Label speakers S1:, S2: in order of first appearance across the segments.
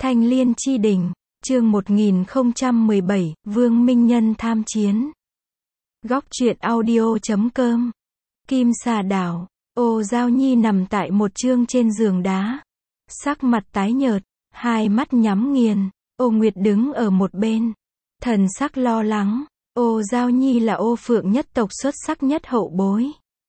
S1: Thanh Liên Chi Đỉnh, chương 1017, Vương Minh Nhân tham chiến. Góc truyện audio.com. Kim Xà Đảo, Ô Giao Nhi nằm tại một chương trên giường đá. Sắc mặt tái nhợt, hai mắt nhắm nghiền, Ô Nguyệt đứng ở một bên. Thần sắc lo lắng, Ô Giao Nhi là Ô Phượng nhất tộc xuất sắc nhất hậu bối.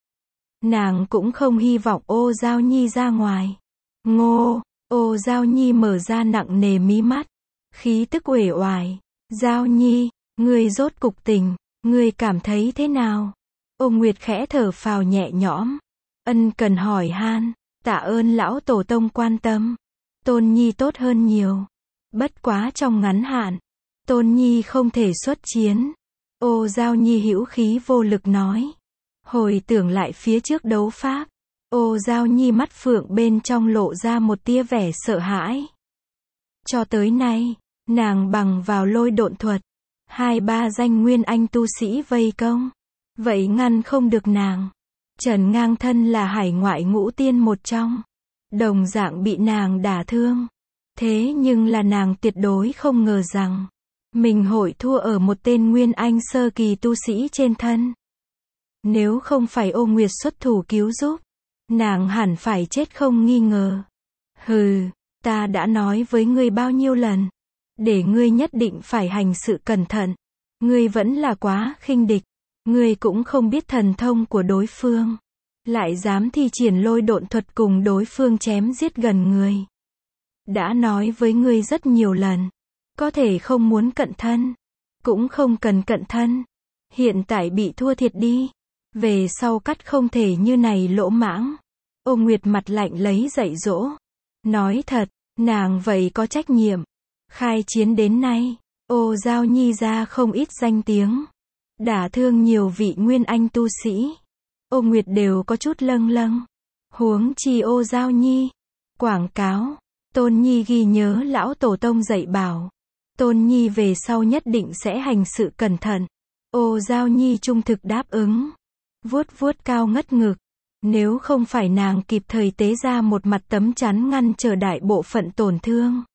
S1: Nàng cũng không hy vọng Ô Giao Nhi ra ngoài. Ngô, Ô Giao Nhi mở ra nặng nề mí mắt, khí tức uể oải. Giao Nhi, ngươi rốt cục tỉnh, ngươi cảm thấy thế nào? Ô Nguyệt khẽ thở phào nhẹ nhõm, ân cần hỏi han, tạ ơn lão tổ tông quan tâm. Tôn Nhi tốt hơn nhiều. Bất quá trong ngắn hạn, Tôn Nhi không thể xuất chiến. Ô Giao Nhi hữu khí vô lực nói. Hồi tưởng lại phía trước đấu pháp, Ô Giao Nhi mắt phượng bên trong lộ ra một tia vẻ sợ hãi. Cho tới nay, nàng bằng vào lôi độn thuật, 2-3 danh nguyên anh tu sĩ vây công, vậy ngăn không được nàng. Trần Ngang thân là hải ngoại ngũ tiên một trong, đồng dạng bị nàng đả thương. Thế nhưng là nàng tuyệt đối không ngờ rằng, mình hội thua ở một tên nguyên anh sơ kỳ tu sĩ trên thân. Nếu không phải Ô Nguyệt xuất thủ cứu giúp, nàng hẳn phải chết không nghi ngờ. Hừ, ta đã nói với ngươi bao nhiêu lần, để ngươi nhất định phải hành sự cẩn thận. Ngươi vẫn là quá khinh địch, ngươi cũng không biết thần thông của đối phương, lại dám thi triển lôi độn thuật cùng đối phương chém giết gần người. Đã nói với ngươi rất nhiều lần, có thể không muốn cận thân, cũng không cần cận thân. Hiện tại bị thua thiệt đi, về sau cắt không thể như này lỗ mãng. Ô Nguyệt mặt lạnh lấy dạy dỗ, nói thật, nàng vậy có trách nhiệm. Khai chiến đến nay, Ô Giao Nhi ra không ít danh tiếng, đả thương nhiều vị nguyên anh tu sĩ. Ô Nguyệt đều có chút lâng lâng, huống chi Ô Giao Nhi. Quảng cáo, Tôn Nhi ghi nhớ lão tổ tông dạy bảo, Tôn Nhi về sau nhất định sẽ hành sự cẩn thận. Ô Giao Nhi trung thực đáp ứng, vuốt vuốt cao ngất ngực. Nếu không phải nàng kịp thời tế ra một mặt tấm chắn ngăn trở đại bộ phận tổn thương,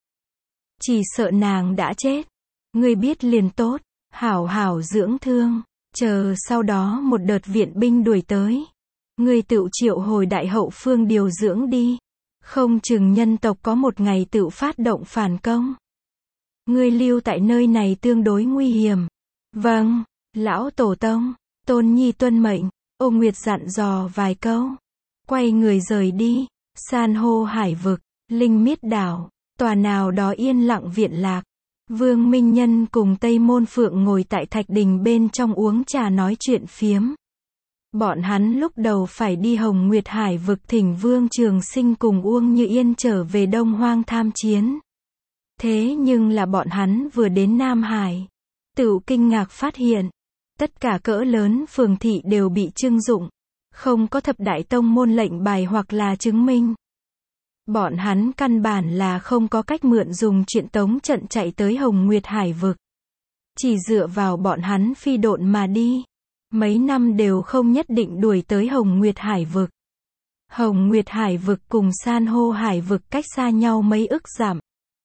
S1: chỉ sợ nàng đã chết. Ngươi biết liền tốt, hảo hảo dưỡng thương, chờ sau đó một đợt viện binh đuổi tới, ngươi tự triệu hồi đại hậu phương điều dưỡng đi, không chừng nhân tộc có một ngày tự phát động phản công. Ngươi lưu tại nơi này tương đối nguy hiểm. Vâng, lão tổ tông. Tôn Nhi tuân mệnh. Ô Nguyệt dặn dò vài câu, quay người rời đi. San hô hải vực, Linh Miết đảo, tòa nào đó yên lặng viện lạc. Vương Minh Nhân cùng Tây Môn Phượng ngồi tại thạch đình bên trong uống trà nói chuyện phiếm. Bọn hắn lúc đầu phải đi Hồng Nguyệt hải vực thỉnh Vương Trường Sinh cùng Uông Như Yên trở về Đông Hoang tham chiến. Thế nhưng là bọn hắn vừa đến Nam Hải, tự kinh ngạc phát hiện, tất cả cỡ lớn phường thị đều bị trưng dụng, không có thập đại tông môn lệnh bài hoặc là chứng minh. Bọn hắn căn bản là không có cách mượn dùng chuyện tống trận chạy tới Hồng Nguyệt hải vực. Chỉ dựa vào bọn hắn phi độn mà đi, mấy năm đều không nhất định đuổi tới Hồng Nguyệt hải vực. Hồng Nguyệt hải vực cùng San hô hải vực cách xa nhau mấy ức dặm.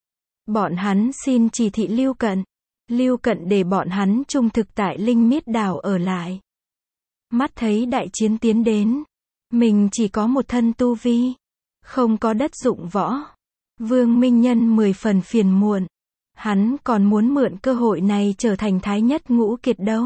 S1: Bọn hắn xin chỉ thị Lưu Cận để bọn hắn trung thực tại Linh Miết đảo ở lại. Mắt thấy đại chiến tiến đến, mình chỉ có một thân tu vi, không có đất dụng võ. Vương Minh Nhân 10 phần phiền muộn, hắn còn muốn mượn cơ hội này trở thành thái nhất ngũ kiệt đâu.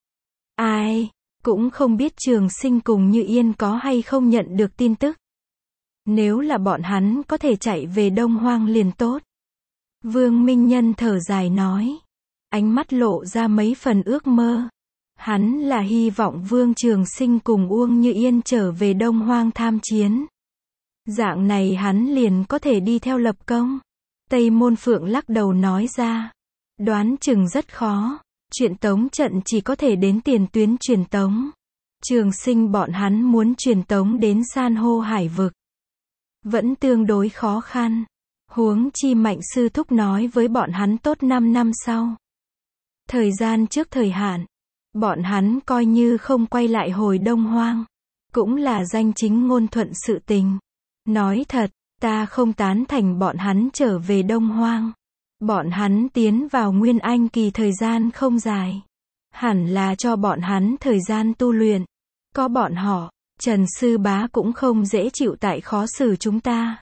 S1: Ai, cũng không biết Trường Sinh cùng Như Yên có hay không nhận được tin tức. Nếu là bọn hắn có thể chạy về Đông Hoang liền tốt. Vương Minh Nhân thở dài nói, ánh mắt lộ ra mấy phần ước mơ. Hắn là hy vọng Vương Trường Sinh cùng Uông Như Yên trở về Đông Hoang tham chiến. Dạng này hắn liền có thể đi theo lập công. Tây Môn Phượng lắc đầu nói ra, đoán chừng rất khó, chuyện tống trận chỉ có thể đến tiền tuyến truyền tống. Trường Sinh bọn hắn muốn truyền tống đến San hô hải vực, vẫn tương đối khó khăn. Huống chi Mạnh sư thúc nói với bọn hắn tốt 5 năm sau. Thời gian trước thời hạn, bọn hắn coi như không quay lại hồi Đông Hoang, cũng là danh chính ngôn thuận sự tình. Nói thật, Ta không tán thành bọn hắn trở về Đông Hoang. Bọn hắn tiến vào Nguyên Anh kỳ thời gian không dài. Hẳn là cho bọn hắn thời gian tu luyện. Có bọn họ, Trần Sư Bá cũng không dễ chịu tại khó xử chúng ta.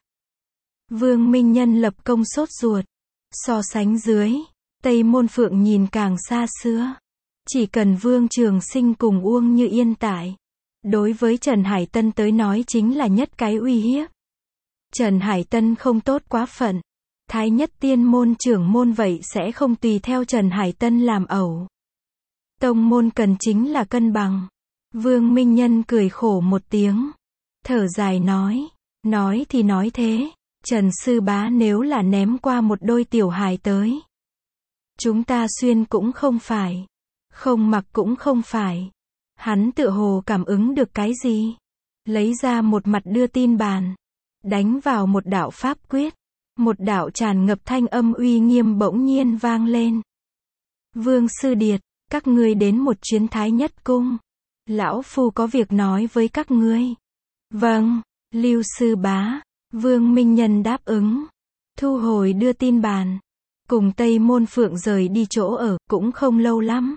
S1: Vương Minh Nhân lập công sốt ruột. So sánh dưới, Tây Môn Phượng nhìn càng xa xưa. Chỉ cần Vương Trường Sinh cùng Uông Như Yên tại. Đối với Trần Hải Tân tới nói chính là nhất cái uy hiếp. Trần Hải Tân không tốt quá phận. Thái Nhất Tiên môn trưởng môn vậy sẽ không tùy theo Trần Hải Tân làm ẩu. Tông môn cần chính là cân bằng. Vương Minh Nhân cười khổ một tiếng. Thở dài nói thì nói thế. Trần Sư Bá nếu là ném qua một đôi tiểu hài tới. Chúng ta xuyên cũng không phải. Không mặc cũng không phải. Hắn tựa hồ cảm ứng được cái gì. Lấy ra một mặt đưa tin bàn. Đánh vào một đạo pháp quyết. Một đạo tràn ngập thanh âm uy nghiêm bỗng nhiên vang lên. Vương Sư Điệt, các ngươi đến một chuyến Thái Nhất Cung. Lão Phu có việc nói với các ngươi. Vâng, Lưu Sư Bá. Vương Minh Nhân đáp ứng. Thu hồi đưa tin bàn. Cùng Tây Môn Phượng rời đi chỗ ở, cũng không lâu lắm.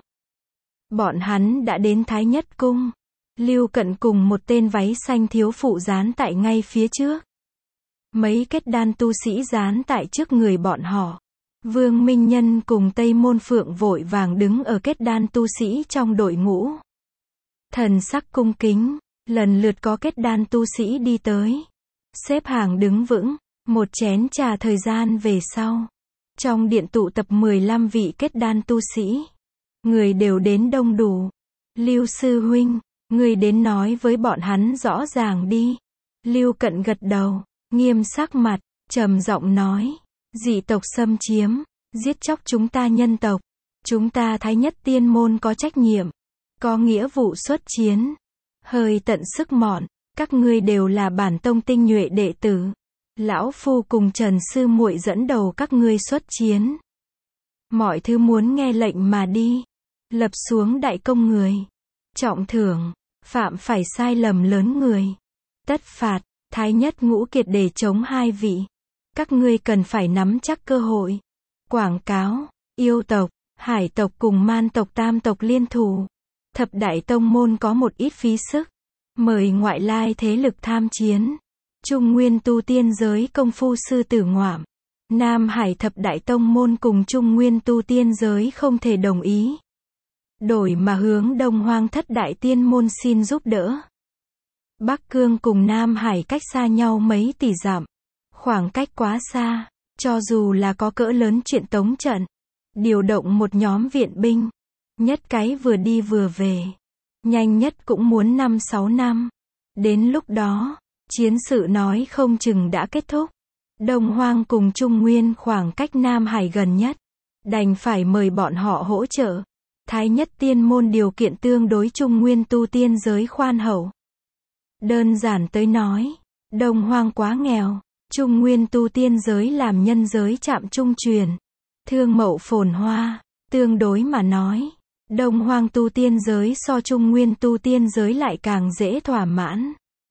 S1: Bọn hắn đã đến Thái Nhất Cung. Lưu Cận cùng một tên váy xanh thiếu phụ dán tại ngay phía trước. Mấy kết đan tu sĩ dán tại trước người bọn họ. Vương Minh Nhân cùng Tây Môn Phượng vội vàng đứng ở kết đan tu sĩ trong đội ngũ. Thần sắc cung kính, lần lượt có kết đan tu sĩ đi tới. Xếp hàng đứng vững, một chén trà thời gian về sau. Trong điện tụ tập 15 vị kết đan tu sĩ. Người đều đến đông đủ. Lưu Sư Huynh, người đến nói với bọn hắn rõ ràng đi. Lưu Cận gật đầu, nghiêm sắc mặt, trầm giọng nói. Dị tộc xâm chiếm, giết chóc chúng ta nhân tộc. Chúng ta Thái Nhất Tiên môn có trách nhiệm. Có nghĩa vụ xuất chiến. Hơi tận sức mọn. Các ngươi đều là bản tông tinh nhuệ đệ tử. Lão Phu cùng Trần Sư muội dẫn đầu các ngươi xuất chiến. Mọi thứ muốn nghe lệnh mà đi. Lập xuống đại công người. Trọng thưởng, phạm phải sai lầm lớn người. Tất phạt, Thái Nhất Ngũ Kiệt để chống hai vị. Các ngươi cần phải nắm chắc cơ hội. Quảng cáo, yêu tộc, hải tộc cùng man tộc tam tộc liên thủ. Thập đại tông môn có một ít phí sức. Mời ngoại lai thế lực tham chiến. Trung Nguyên tu tiên giới công phu sư tử ngoạm. Nam Hải thập đại tông môn cùng Trung Nguyên tu tiên giới không thể đồng ý. Đổi mà hướng Đông Hoang thất đại tiên môn xin giúp đỡ. Bắc Cương cùng Nam Hải cách xa nhau mấy tỷ dặm. Khoảng cách quá xa. Cho dù là có cỡ lớn chuyện tống trận. Điều động một nhóm viện binh. Nhất cái vừa đi vừa về. Nhanh nhất cũng muốn 5-6 năm. Đến lúc đó, chiến sự nói không chừng đã kết thúc. Đông Hoang cùng Trung Nguyên khoảng cách Nam Hải gần nhất. Đành phải mời bọn họ hỗ trợ. Thái Nhất Tiên môn điều kiện tương đối Trung Nguyên tu tiên giới khoan hậu. Đơn giản tới nói, Đông Hoang quá nghèo. Trung Nguyên tu tiên giới làm nhân giới chạm trung truyền. Thương mậu phồn hoa, tương đối mà nói. Đông Hoang tu tiên giới so Trung Nguyên tu tiên giới lại càng dễ thỏa mãn.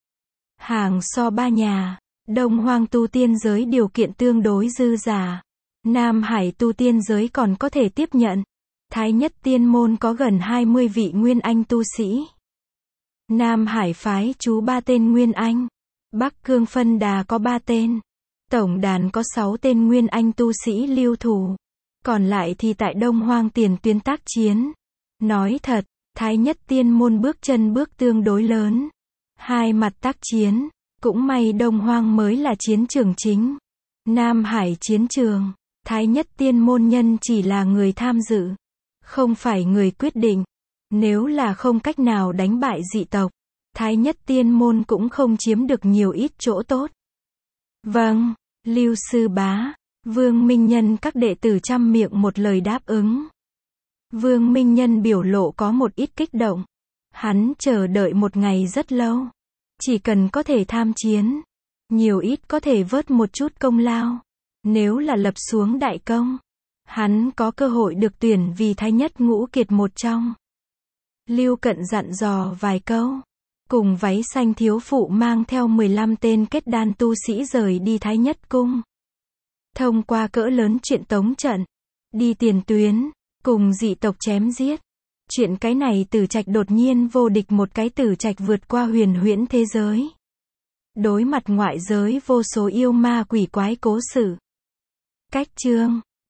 S1: Hàng so ba nhà. Đông Hoang tu tiên giới điều kiện tương đối dư giả. Nam Hải tu tiên giới còn có thể tiếp nhận. Thái Nhất Tiên môn có gần 20 vị Nguyên Anh tu sĩ. Nam Hải phái chú 3 tên Nguyên Anh. Bắc Cương phân đà có 3 tên. Tổng đàn có 6 tên Nguyên Anh tu sĩ lưu thủ. Còn lại thì tại Đông Hoang tiền tuyến tác chiến. Nói thật, Thái Nhất Tiên môn bước chân bước tương đối lớn. Hai mặt tác chiến. Cũng may Đông Hoang mới là chiến trường chính. Nam Hải chiến trường. Thái Nhất Tiên môn nhân chỉ là người tham dự. Không phải người quyết định. Nếu là không cách nào đánh bại dị tộc. Thái Nhất Tiên môn cũng không chiếm được nhiều ít chỗ tốt. Vâng, Lưu Sư Bá. Vương Minh Nhân các đệ tử trăm miệng một lời đáp ứng. Vương Minh Nhân biểu lộ có một ít kích động. Hắn chờ đợi một ngày rất lâu. Chỉ cần có thể tham chiến. Nhiều ít có thể vớt một chút công lao. Nếu là lập xuống đại công. Hắn có cơ hội được tuyển vì Thái Nhất Ngũ Kiệt một trong. Lưu Cận dặn dò vài câu. cùng váy xanh thiếu phụ mang theo 15 tên kết đan tu sĩ rời đi Thái Nhất Cung. Thông qua cỡ lớn chuyện tống trận, đi tiền tuyến, cùng dị tộc chém giết. Chuyện cái này Tử Trạch đột nhiên vô địch một cái Tử Trạch vượt qua huyền huyễn thế giới. Đối mặt ngoại giới vô số yêu ma quỷ quái cố sự. Cách chương